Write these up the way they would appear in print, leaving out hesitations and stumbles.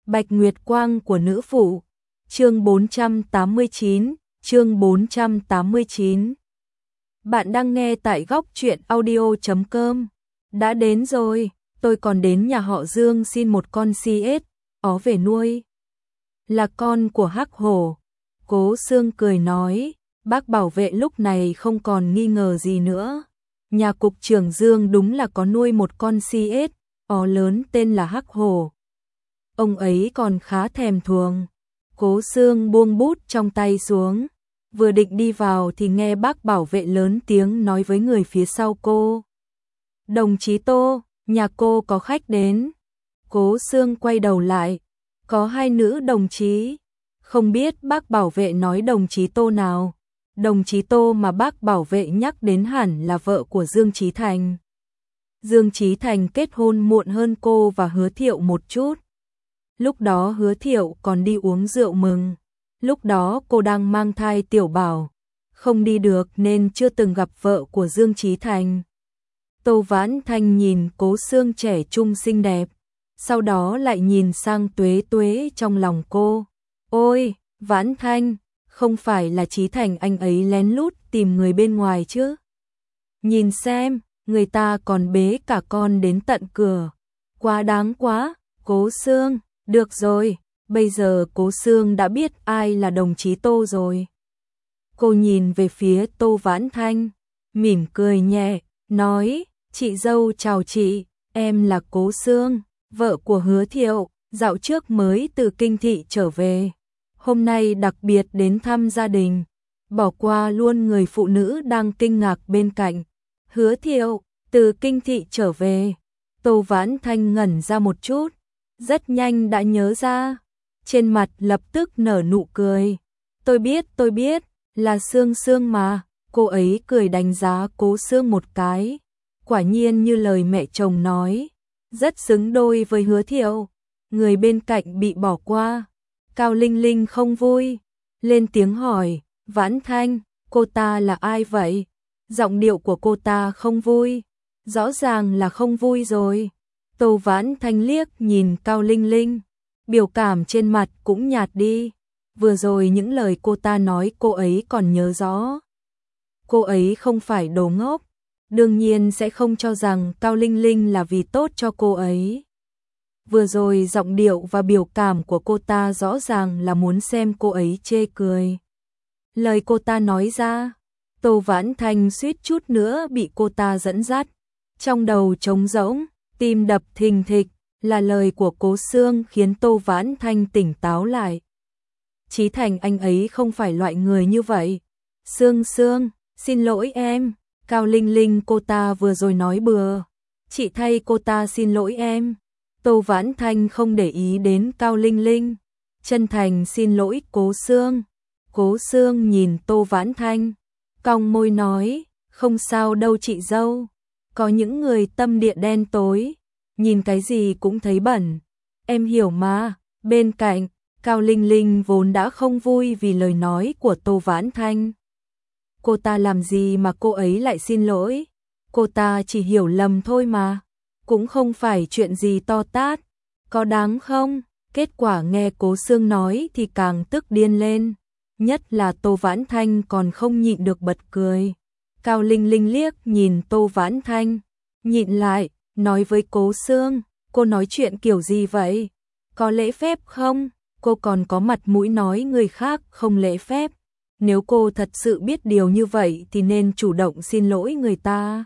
Bạch Nguyệt Quang của nữ phụ. Chương 489, chương 489. Bạn đang nghe tại góc truyện audio.com. Đã đến rồi, tôi còn đến nhà họ Dương xin một con CS, ó về nuôi. Là con của Hắc Hổ. Cố Sương cười nói, bác bảo vệ lúc này không còn nghi ngờ gì nữa. Nhà cục trưởng Dương đúng là có nuôi một con CS, ó lớn tên là Hắc Hổ. Ông ấy còn khá thèm thuồng. Cố Sương buông bút trong tay xuống, vừa định đi vào thì nghe bác bảo vệ lớn tiếng nói với người phía sau cô. Đồng chí Tô, nhà cô có khách đến. Cố Sương quay đầu lại, có hai nữ đồng chí. Không biết bác bảo vệ nói đồng chí Tô nào. Đồng chí Tô mà bác bảo vệ nhắc đến hẳn là vợ của Dương Chí Thành. Dương Chí Thành kết hôn muộn hơn cô và Hứa Thiệu một chút. Lúc đó Hứa Thiệu còn đi uống rượu mừng. Lúc đó cô đang mang thai Tiểu Bảo, không đi được nên chưa từng gặp vợ của Dương Chí Thành. Tô Vãn Thanh nhìn Cố Sương trẻ trung xinh đẹp, sau đó lại nhìn sang Tuế Tuế trong lòng cô. Ôi, Vãn Thanh, không phải là Chí Thành anh ấy lén lút tìm người bên ngoài chứ? Nhìn xem, người ta còn bế cả con đến tận cửa. Quá đáng quá, Cố Sương. Được rồi, bây giờ Cố Sương đã biết ai là đồng chí Tô rồi. Cô nhìn về phía Tô Vãn Thanh, mỉm cười nhẹ, nói, chị dâu chào chị, em là Cố Sương, vợ của Hứa Thiệu, dạo trước mới từ Kinh Thị trở về. Hôm nay đặc biệt đến thăm gia đình, bỏ qua luôn người phụ nữ đang kinh ngạc bên cạnh. Hứa Thiệu, từ Kinh Thị trở về. Tô Vãn Thanh ngẩn ra một chút, rất nhanh đã nhớ ra, trên mặt lập tức nở nụ cười. Tôi biết, là Sương Sương mà. Cô ấy cười đánh giá Cố Sương một cái. Quả nhiên như lời mẹ chồng nói, rất xứng đôi với Hứa Thiệu. Người bên cạnh bị bỏ qua. Cao Linh Linh không vui, lên tiếng hỏi, Vãn Thanh, cô ta là ai vậy? Giọng điệu của cô ta không vui, rõ ràng là không vui rồi. Tô Vãn Thanh liếc nhìn Cao Linh Linh, biểu cảm trên mặt cũng nhạt đi. Vừa rồi những lời cô ta nói cô ấy còn nhớ rõ. Cô ấy không phải đồ ngốc, đương nhiên sẽ không cho rằng Cao Linh Linh là vì tốt cho cô ấy. Vừa rồi giọng điệu và biểu cảm của cô ta rõ ràng là muốn xem cô ấy chê cười. Lời cô ta nói ra, Tô Vãn Thanh suýt chút nữa bị cô ta dẫn dắt. Trong đầu trống rỗng, tim đập thình thịch, là lời của Cố Sương khiến Tô Vãn Thanh tỉnh táo lại. Chí Thành anh ấy không phải loại người như vậy. Sương Sương, xin lỗi em. Cao Linh Linh cô ta vừa rồi nói bừa. Chị thay cô ta xin lỗi em. Tô Vãn Thanh không để ý đến Cao Linh Linh. Chân thành xin lỗi Cố Sương. Cố Sương nhìn Tô Vãn Thanh, cong môi nói, không sao đâu chị dâu. Có những người tâm địa đen tối, nhìn cái gì cũng thấy bẩn. Em hiểu mà. Bên cạnh, Cao Linh Linh vốn đã không vui vì lời nói của Tô Vãn Thanh. Cô ta làm gì mà cô ấy lại xin lỗi? Cô ta chỉ hiểu lầm thôi mà. Cũng không phải chuyện gì to tát. Có đáng không? Kết quả nghe Cố Sương nói thì càng tức điên lên. Nhất là Tô Vãn Thanh còn không nhịn được bật cười. Cao Linh Linh liếc nhìn Tô Vãn Thanh, nhịn lại, nói với Cố Sương, cô nói chuyện kiểu gì vậy? Có lễ phép không? Cô còn có mặt mũi nói người khác không lễ phép. Nếu cô thật sự biết điều như vậy thì nên chủ động xin lỗi người ta.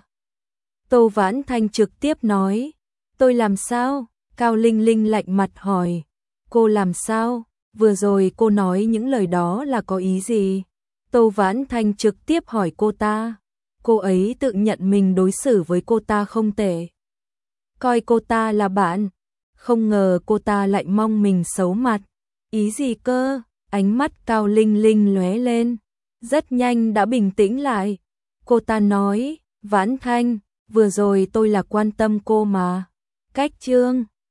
Tô Vãn Thanh trực tiếp nói, tôi làm sao? Cao Linh Linh lạnh mặt hỏi, cô làm sao? Vừa rồi cô nói những lời đó là có ý gì? Tô Vãn Thanh trực tiếp hỏi cô ta. Cô ấy tự nhận mình đối xử với cô ta không tệ, coi cô ta là bạn. Không ngờ cô ta lại mong mình xấu mặt. Ý gì cơ? Ánh mắt Cao Linh Linh lóe lên, rất nhanh đã bình tĩnh lại. Cô ta nói, Vãn Thanh, vừa rồi tôi là quan tâm cô mà. Cách trương,